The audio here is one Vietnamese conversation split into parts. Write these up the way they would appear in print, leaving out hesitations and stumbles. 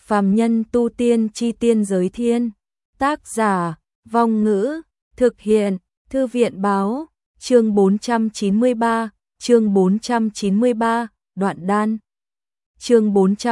Phàm nhân tu tiên chi tiên giới thiên. Tác giả, Vong Ngữ, thực hiện, Thư viện báo, chương 493, đoạn đan. Chương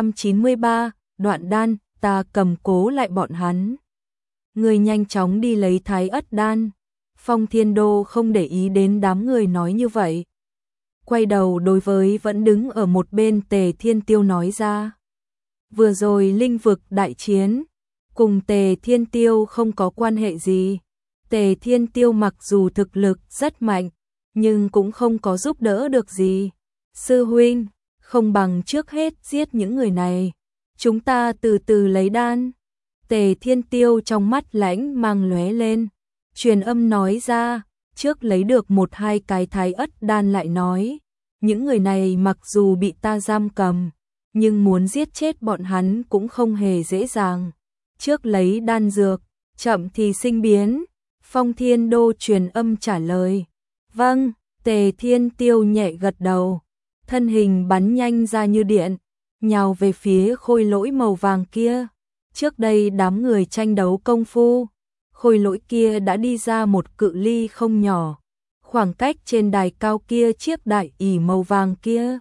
493, đoạn đan, ta cầm cố lại bọn hắn. Người nhanh chóng đi lấy thái ất đan. Phong Thiên Đô không để ý đến đám người nói như vậy. Quay đầu đối với vẫn đứng ở một bên Tề Thiên Tiêu nói ra. Vừa rồi linh vực đại chiến, cùng Tề Thiên Tiêu không có quan hệ gì. Tề Thiên Tiêu mặc dù thực lực rất mạnh, nhưng cũng không có giúp đỡ được gì. Sư huynh, không bằng trước hết giết những người này. Chúng ta từ từ lấy đan. Tề Thiên Tiêu trong mắt lãnh mang lóe lên. Truyền âm nói ra, trước lấy được 1-2 cái thái ất đan lại nói. Những người này mặc dù bị ta giam cầm, nhưng muốn giết chết bọn hắn cũng không hề dễ dàng. Trước lấy đan dược, chậm thì sinh biến. Phong Thiên Đô truyền âm trả lời. Vâng, Tề Thiên Tiêu nhẹ gật đầu. Thân hình bắn nhanh ra như điện, nhào về phía khôi lỗi màu vàng kia. Trước đây đám người tranh đấu công phu, khôi lỗi kia đã đi ra một cự ly không nhỏ. Khoảng cách trên đài cao kia chiếc đại ỷ màu vàng kia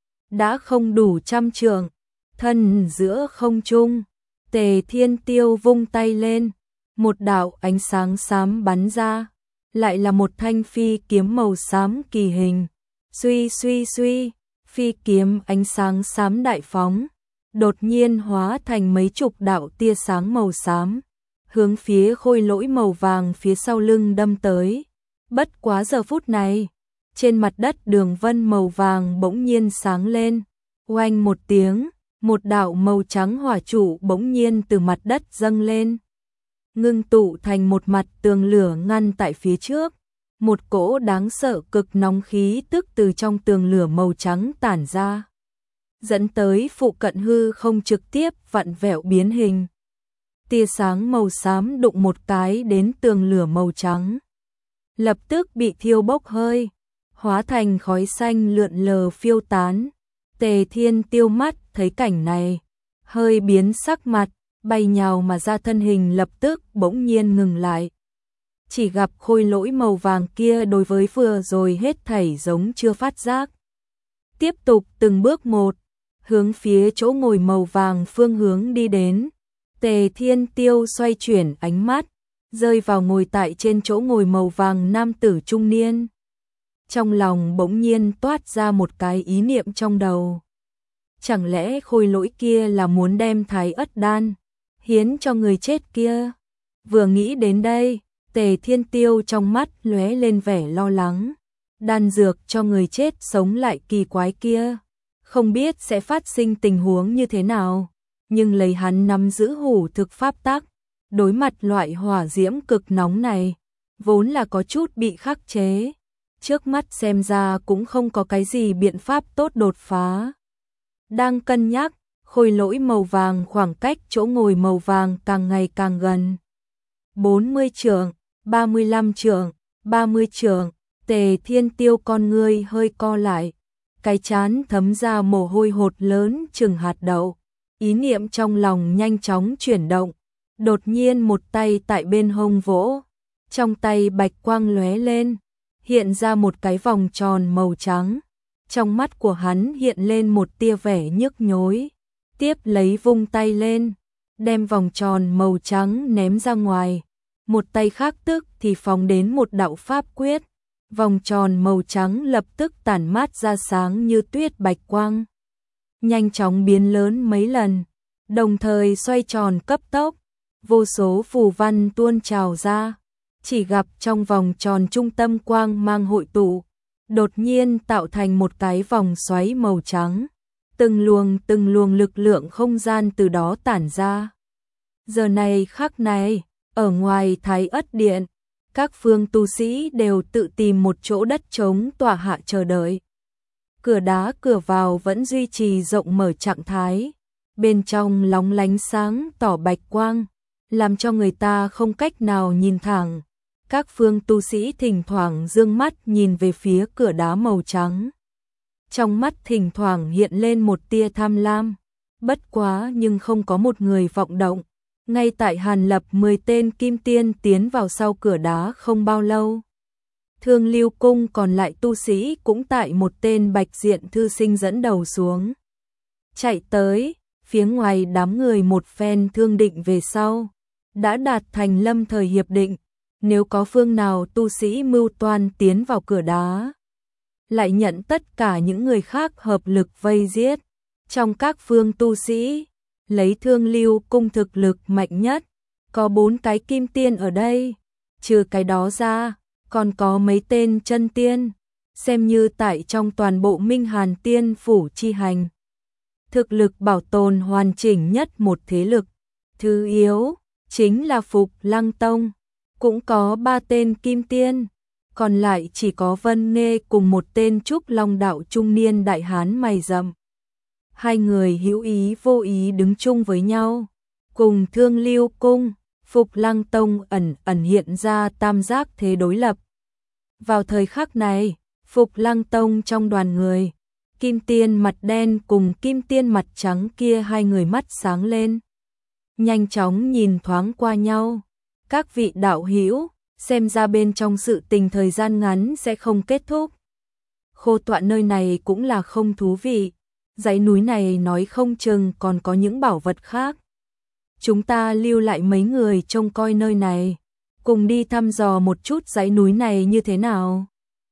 đã không đủ 100 trượng. Thân giữa không trung, Tề Thiên Tiêu vung tay lên, một đạo ánh sáng xám bắn ra, lại là một thanh phi kiếm màu xám kỳ hình. Suy suy suy, phi kiếm ánh sáng xám đại phóng, đột nhiên hóa thành mấy chục đạo tia sáng màu xám, hướng phía khôi lỗi màu vàng phía sau lưng đâm tới. Bất quá giờ phút này, trên mặt đất đường vân màu vàng bỗng nhiên sáng lên. Oanh một tiếng, một đạo màu trắng hỏa trụ bỗng nhiên từ mặt đất dâng lên, ngưng tụ thành một mặt tường lửa ngăn tại phía trước. Một cỗ đáng sợ cực nóng khí tức từ trong tường lửa màu trắng tản ra, dẫn tới phụ cận hư không trực tiếp vặn vẹo biến hình. Tia sáng màu xám đụng một cái đến tường lửa màu trắng, lập tức bị thiêu bốc hơi, hóa thành khói xanh lượn lờ phiêu tán. Tề Thiên Tiêu mắt thấy cảnh này, hơi biến sắc mặt, bay nhào mà ra, thân hình lập tức bỗng nhiên ngừng lại. Chỉ gặp khôi lỗi màu vàng kia đối với vừa rồi hết thảy giống chưa phát giác. Tiếp tục từng bước một, hướng phía chỗ ngồi màu vàng phương hướng đi đến. Tề Thiên Tiêu xoay chuyển ánh mắt, rơi vào ngồi tại trên chỗ ngồi màu vàng nam tử trung niên. Trong lòng bỗng nhiên toát ra một cái ý niệm trong đầu. Chẳng lẽ khôi lỗi kia là muốn đem thái ất đan hiến cho người chết kia? Vừa nghĩ đến đây, Tề Thiên Tiêu trong mắt lóe lên vẻ lo lắng. Đan dược cho người chết sống lại kỳ quái kia, không biết sẽ phát sinh tình huống như thế nào. Nhưng lấy hắn nắm giữ hủ thực pháp tắc, đối mặt loại hỏa diễm cực nóng này, vốn là có chút bị khắc chế. Trước mắt xem ra cũng không có cái gì biện pháp tốt đột phá. Đang cân nhắc, khôi lỗi màu vàng khoảng cách chỗ ngồi màu vàng càng ngày càng gần. 40 trượng, 35 trượng, 30 trượng, Tề Thiên Tiêu con ngươi hơi co lại, cái trán thấm ra mồ hôi hột lớn chừng hạt đậu. Ý niệm trong lòng nhanh chóng chuyển động, đột nhiên một tay tại bên hông vỗ, trong tay bạch quang lóe lên, hiện ra một cái vòng tròn màu trắng. Trong mắt của hắn hiện lên một tia vẻ nhức nhối, tiếp lấy vung tay lên, đem vòng tròn màu trắng ném ra ngoài. Một tay khác tức thì phóng đến một đạo pháp quyết, vòng tròn màu trắng lập tức tản mát ra sáng như tuyết bạch quang, nhanh chóng biến lớn mấy lần, đồng thời xoay tròn cấp tốc, vô số phù văn tuôn trào ra. Chỉ gặp trong vòng tròn trung tâm quang mang hội tụ, đột nhiên tạo thành một cái vòng xoáy màu trắng, từng luồng lực lượng không gian từ đó tản ra. Giờ này khắc này, ở ngoài Thái Ất Điện, các phương tu sĩ đều tự tìm một chỗ đất trống tọa hạ chờ đợi. Cửa đá cửa vào vẫn duy trì rộng mở trạng thái, bên trong lóng lánh sáng tỏ bạch quang, làm cho người ta không cách nào nhìn thẳng. Các phương tu sĩ thỉnh thoảng dương mắt nhìn về phía cửa đá màu trắng. Trong mắt thỉnh thoảng hiện lên một tia tham lam, Bất quá nhưng không có một người vọng động. Ngay tại Hàn Lập 10 tên kim tiên tiến vào sau cửa đá không bao lâu. Thương Lưu Cung còn lại tu sĩ cũng tại một tên bạch diện thư sinh dẫn đầu xuống. Chạy tới, phía ngoài đám người một phen thương định về sau. Đã đạt thành lâm thời hiệp định, nếu có phương nào tu sĩ mưu toan tiến vào cửa đá, lại nhận tất cả những người khác hợp lực vây giết. Trong các phương tu sĩ, lấy Thương Lưu Cung thực lực mạnh nhất, có 4 cái kim tiên ở đây, trừ cái đó ra, còn có mấy tên chân tiên, xem như tại trong toàn bộ Minh Hàn Tiên Phủ chi hành. Thực lực bảo tồn hoàn chỉnh nhất một thế lực. Thứ yếu, chính là Phục Lăng Tông, cũng có 3 tên kim tiên, còn lại chỉ có Vân Nghê cùng một tên Trúc Long đạo trung niên đại hán mày rậm. Hai người hữu ý vô ý đứng chung với nhau, cùng Thương Lưu Cung, Phục Lăng Tông ẩn ẩn hiện ra tam giác thế đối lập. Vào thời khắc này, Phục Lăng Tông trong đoàn người, kim tiên mặt đen cùng kim tiên mặt trắng kia hai người mắt sáng lên. Nhanh chóng nhìn thoáng qua nhau. Các vị đạo hữu, xem ra bên trong sự tình thời gian ngắn sẽ không kết thúc. Khô tọa nơi này cũng là không thú vị. Dãy núi này nói không chừng còn có những bảo vật khác. Chúng ta lưu lại mấy người trông coi nơi này, cùng đi thăm dò một chút dãy núi này như thế nào.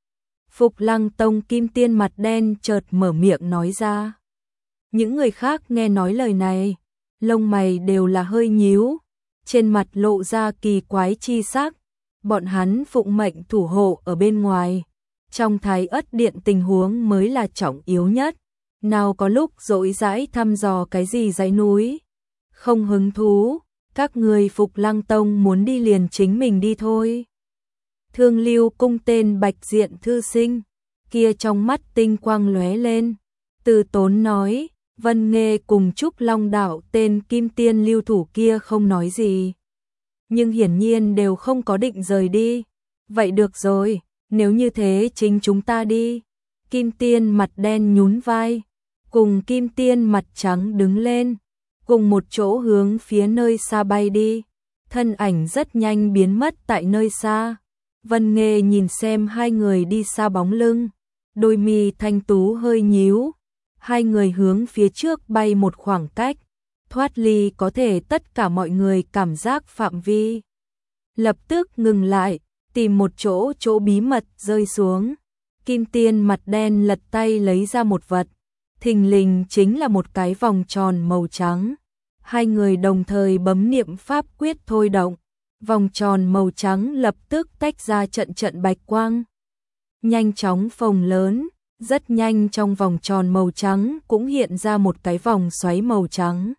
Phục Lăng Tông kim tiên mặt đen chợt mở miệng nói ra. Những người khác nghe nói lời này, lông mày đều là hơi nhíu, trên mặt lộ ra kỳ quái chi sắc. Bọn hắn phụng mệnh thủ hộ ở bên ngoài, trong Thái Ất Điện tình huống mới là trọng yếu nhất. Nào có lúc rỗi rãi thăm dò cái gì dãy núi. Không hứng thú, các người Phục Lăng Tông muốn đi liền chính mình đi thôi. Thương Lưu Cung tên bạch diện thư sinh, kia trong mắt tinh quang lóe lên. Từ tốn nói, Vân Nghê cùng Trúc Long đạo tên kim tiên lưu thủ kia không nói gì. Nhưng hiển nhiên đều không có định rời đi. Vậy được rồi, nếu như thế chính chúng ta đi. Kim tiên mặt đen nhún vai, cùng kim tiên mặt trắng đứng lên, cùng một chỗ hướng phía nơi xa bay đi. Thân ảnh rất nhanh biến mất tại nơi xa. Vân Nghê nhìn xem hai người đi xa bóng lưng, đôi mi thanh tú hơi nhíu. Hai người hướng phía trước bay một khoảng cách, thoát ly có thể tất cả mọi người cảm giác phạm vi. Lập tức ngừng lại, tìm một chỗ bí mật rơi xuống. Kim tiên mặt đen lật tay lấy ra một vật, thình lình chính là một cái vòng tròn màu trắng. Hai người đồng thời bấm niệm pháp quyết thôi động, vòng tròn màu trắng lập tức tách ra trận trận bạch quang, nhanh chóng phồng lớn. Rất nhanh trong vòng tròn màu trắng cũng hiện ra một cái vòng xoáy màu trắng.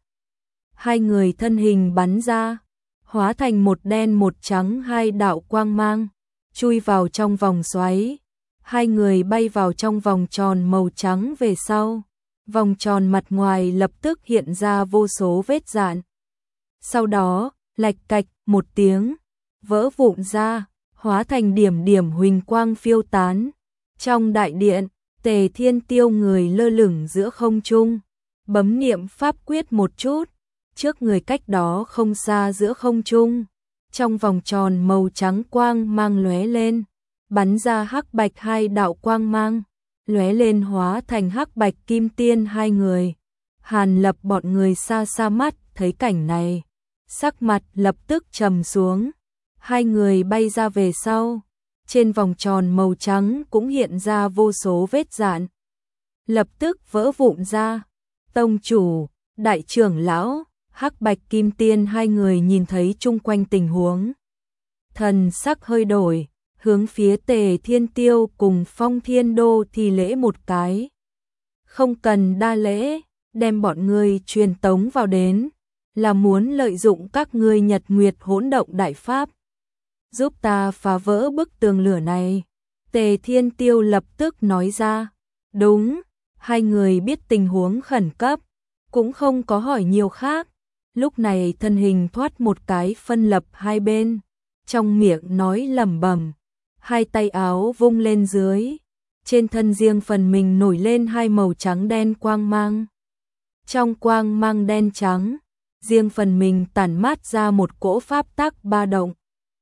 Hai người thân hình bắn ra, hóa thành một đen một trắng hai đạo quang mang, chui vào trong vòng xoáy. Hai người bay vào trong vòng tròn màu trắng về sau. Vòng tròn mặt ngoài lập tức hiện ra vô số vết rạn. Sau đó, lạch cạch một tiếng, vỡ vụn ra, hóa thành điểm điểm huỳnh quang phiêu tán. Trong đại điện, Tề Thiên Tiêu người lơ lửng giữa không trung, bấm niệm pháp quyết một chút, trước người cách đó không xa giữa không trung, trong vòng tròn màu trắng quang mang lóe lên, bắn ra hắc bạch hai đạo quang mang, lóe lên hóa thành hắc bạch kim tiên hai người. Hàn Lập bọn người xa xa mắt thấy cảnh này, sắc mặt lập tức trầm xuống. Hai người bay ra về sau, trên vòng tròn màu trắng cũng hiện ra vô số vết rạn, lập tức vỡ vụn ra. Tông chủ, đại trưởng lão, hắc bạch kim tiên hai người nhìn thấy chung quanh tình huống, thần sắc hơi đổi, hướng phía Tề Thiên Tiêu cùng Phong Thiên Đô thì lễ một cái. Không cần đa lễ, đem bọn ngươi truyền tống vào đến, là muốn lợi dụng các ngươi Nhật Nguyệt hỗn động đại pháp, giúp ta phá vỡ bức tường lửa này. Tề Thiên Tiêu lập tức nói ra. Đúng, hai người biết tình huống khẩn cấp, cũng không có hỏi nhiều khác. Lúc này thân hình thoát một cái phân lập hai bên, trong miệng nói lẩm bẩm, hai tay áo vung lên dưới, trên thân riêng phần mình nổi lên hai màu trắng đen quang mang. trong quang mang đen trắng, riêng phần mình tản mát ra một cỗ pháp tắc ba động.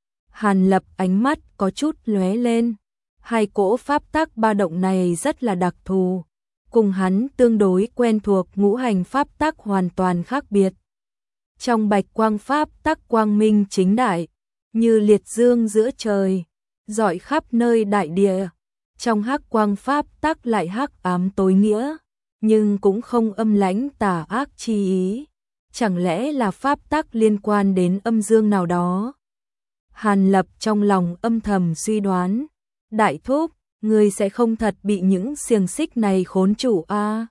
Hàn Lập ánh mắt có chút lóe lên, hai cỗ pháp tắc ba động này rất là đặc thù, cùng hắn tương đối quen thuộc ngũ hành pháp tắc hoàn toàn khác biệt. Trong bạch quang pháp tắc quang minh chính đại, như liệt dương giữa trời, rọi khắp nơi đại địa. Trong hắc quang pháp tắc lại hắc ám tối nghĩa, nhưng cũng không âm lãnh tà ác chi ý. Chẳng lẽ là pháp tắc liên quan đến âm dương nào đó? Hàn Lập trong lòng âm thầm suy đoán. Đại thúc, ngươi sẽ không thật bị những xiềng xích này khốn trụ a?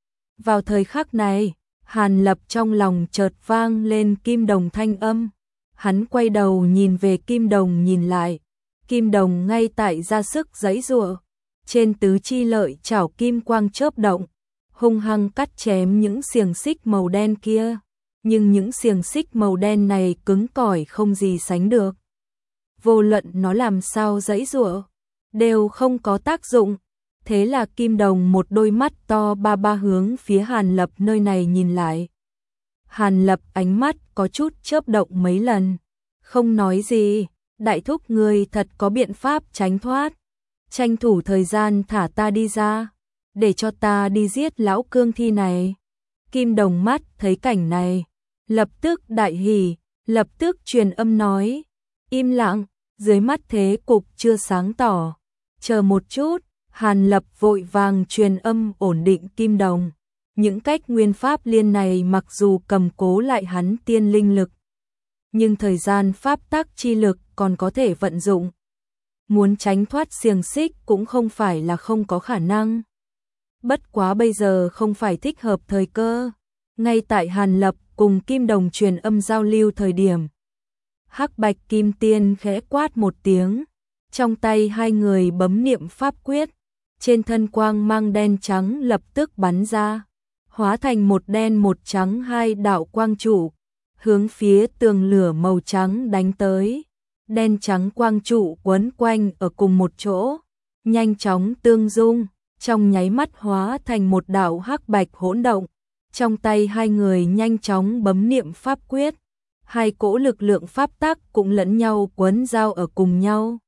Vào thời khắc này, Hàn Lập trong lòng chợt vang lên kim đồng thanh âm. Hắn quay đầu nhìn về kim đồng nhìn lại. Kim đồng ngay tại ra sức giãy giụa, trên tứ chi lợi chảo kim quang chớp động, hung hăng cắt chém những xiềng xích màu đen kia. Nhưng những xiềng xích màu đen này cứng cỏi không gì sánh được. Vô luận nó làm sao giãy giụa, đều không có tác dụng. Thế là kim đồng một đôi mắt to ba hướng phía Hàn Lập nơi này nhìn lại. Hàn Lập ánh mắt có chút chớp động mấy lần, không nói gì. Đại thúc ngươi thật có biện pháp tránh thoát, tranh thủ thời gian thả ta đi ra, để cho ta đi giết lão cương thi này. Kim đồng mắt thấy cảnh này, lập tức đại hỉ, lập tức truyền âm nói, im lặng, dưới mắt thế cục chưa sáng tỏ, chờ một chút. Hàn Lập vội vàng truyền âm ổn định kim đồng. Những cách nguyên pháp liên này mặc dù cầm cố lại hắn tiên linh lực, nhưng thời gian pháp tắc chi lực còn có thể vận dụng. Muốn tránh thoát xiềng xích cũng không phải là không có khả năng. Bất quá bây giờ không phải thích hợp thời cơ. Ngay tại Hàn Lập cùng kim đồng truyền âm giao lưu thời điểm, hắc bạch kim tiên khẽ quát một tiếng, trong tay hai người bấm niệm pháp quyết, trên thân quang mang đen trắng lập tức bắn ra, hóa thành một đen một trắng hai đạo quang trụ, hướng phía tường lửa màu trắng đánh tới. Đen trắng quang trụ quấn quanh ở cùng một chỗ, nhanh chóng tương dung, trong nháy mắt hóa thành một đạo hắc bạch hỗn động. Trong tay hai người nhanh chóng bấm niệm pháp quyết, hai cỗ lực lượng pháp tắc cũng lẫn nhau quấn giao ở cùng nhau.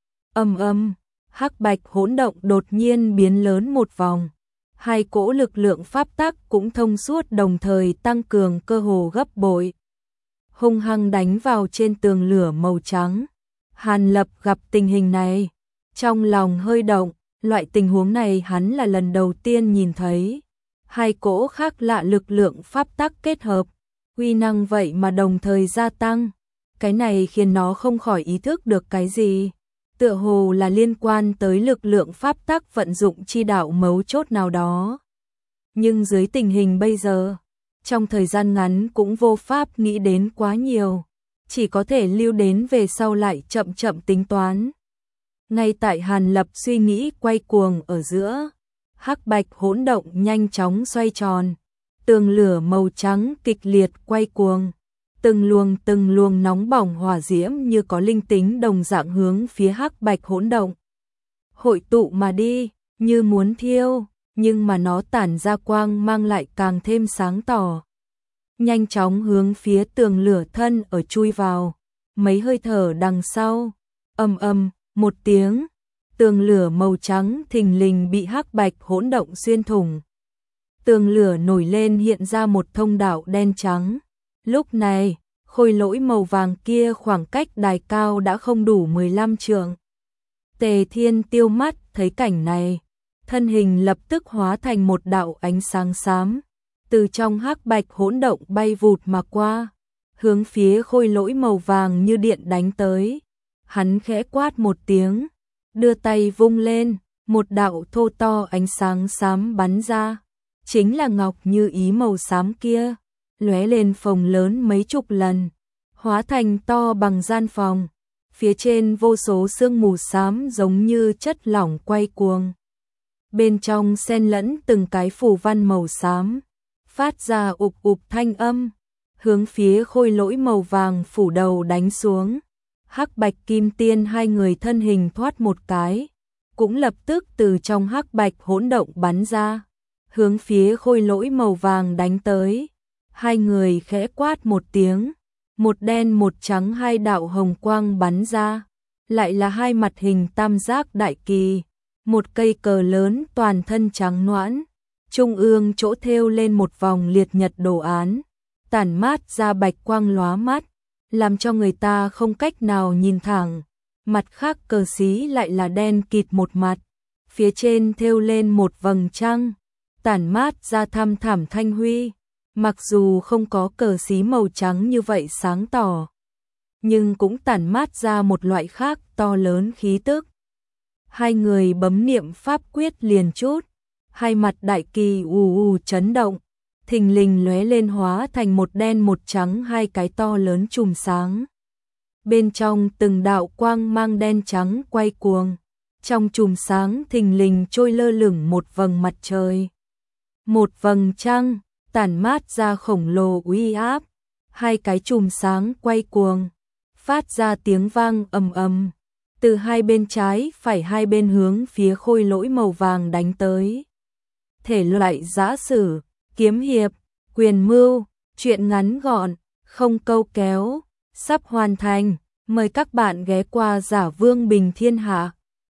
Hắc bạch hỗn động đột nhiên biến lớn một vòng, hai cỗ lực lượng pháp tắc cũng thông suốt đồng thời tăng cường cơ hồ gấp bội, hung hăng đánh vào trên tường lửa màu trắng. Hàn Lập gặp tình hình này, trong lòng hơi động, loại tình huống này hắn là lần đầu tiên nhìn thấy. Hai cỗ khác lạ lực lượng pháp tắc kết hợp, uy năng vậy mà đồng thời gia tăng. Cái này khiến nó không khỏi ý thức được cái gì, tựa hồ là liên quan tới lực lượng pháp tắc vận dụng chi đạo mấu chốt nào đó. Nhưng dưới tình hình bây giờ, trong thời gian ngắn cũng vô pháp nghĩ đến quá nhiều, chỉ có thể lưu đến về sau lại chậm chậm tính toán. Ngay tại Hàn Lập suy nghĩ quay cuồng ở giữa, hắc bạch hỗn động nhanh chóng xoay tròn, tường lửa màu trắng kịch liệt quay cuồng, từng luồng nóng bỏng hỏa diễm như có linh tính đồng dạng hướng phía hắc bạch hỗn động hội tụ mà đi, như muốn thiêu, nhưng mà nó tản ra quang mang lại càng thêm sáng tỏ. Nhanh chóng hướng phía tường lửa thân ở chui vào, mấy hơi thở đằng sau, một tiếng, tường lửa màu trắng thình lình bị hắc bạch hỗn động xuyên thủng. Tường lửa nổi lên hiện ra một thông đạo đen trắng. Lúc này, khôi lỗi màu vàng kia khoảng cách đài cao đã không đủ 15 trượng. Tề Thiên Tiêu mắt thấy cảnh này, thân hình lập tức hóa thành một đạo ánh sáng xám, từ trong hắc bạch hỗn động bay vụt mà qua, hướng phía khôi lỗi màu vàng như điện đánh tới. Hắn khẽ quát một tiếng, đưa tay vung lên, một đạo thô to ánh sáng xám bắn ra, chính là ngọc như ý màu xám kia, lóe lên phồng lớn mấy chục lần, hóa thành to bằng gian phòng, phía trên vô số sương mù xám giống như chất lỏng quay cuồng. Bên trong xen lẫn từng cái phù văn màu xám, phát ra ụp ụp thanh âm, hướng phía khôi lỗi màu vàng phủ đầu đánh xuống. Hắc bạch kim tiên hai người thân hình thoát một cái, cũng lập tức từ trong hắc bạch hỗn động bắn ra, hướng phía khôi lỗi màu vàng đánh tới. Hai người khẽ quát một tiếng, một đen một trắng, hai đạo hồng quang bắn ra, lại là hai mặt hình tam giác đại kỳ, một cây cờ lớn toàn thân trắng nõn, trung ương chỗ thêu lên một vòng liệt nhật đồ án, tản mát ra bạch quang lóa mắt, làm cho người ta không cách nào nhìn thẳng. Mặt khác cờ xí lại là đen kịt một mặt, phía trên thêu lên một vầng trăng, tản mát ra thăm thẳm thanh huy. Mặc dù không có cờ xí màu trắng như vậy sáng tỏ, nhưng cũng tản mát ra một loại khác to lớn khí tức. Hai người bấm niệm pháp quyết liền chút, hai mặt đại kỳ ù ù chấn động, thình lình lóe lên hóa thành một đen một trắng, hai cái to lớn chùm sáng. Bên trong từng đạo quang mang đen trắng quay cuồng, trong chùm sáng thình lình trôi lơ lửng một vầng mặt trời, một vầng trăng, tản mát ra khổng lồ uy áp, hai cái chùm sáng quay cuồng, phát ra tiếng vang ầm ầm, từ hai bên trái phải hai bên hướng phía khôi lỗi màu vàng đánh tới. Thể loại giã sử, kiếm hiệp, quyền mưu, truyện ngắn gọn, không câu kéo, sắp hoàn thành, mời các bạn ghé qua Giả Vương Bình Thiên Hạ.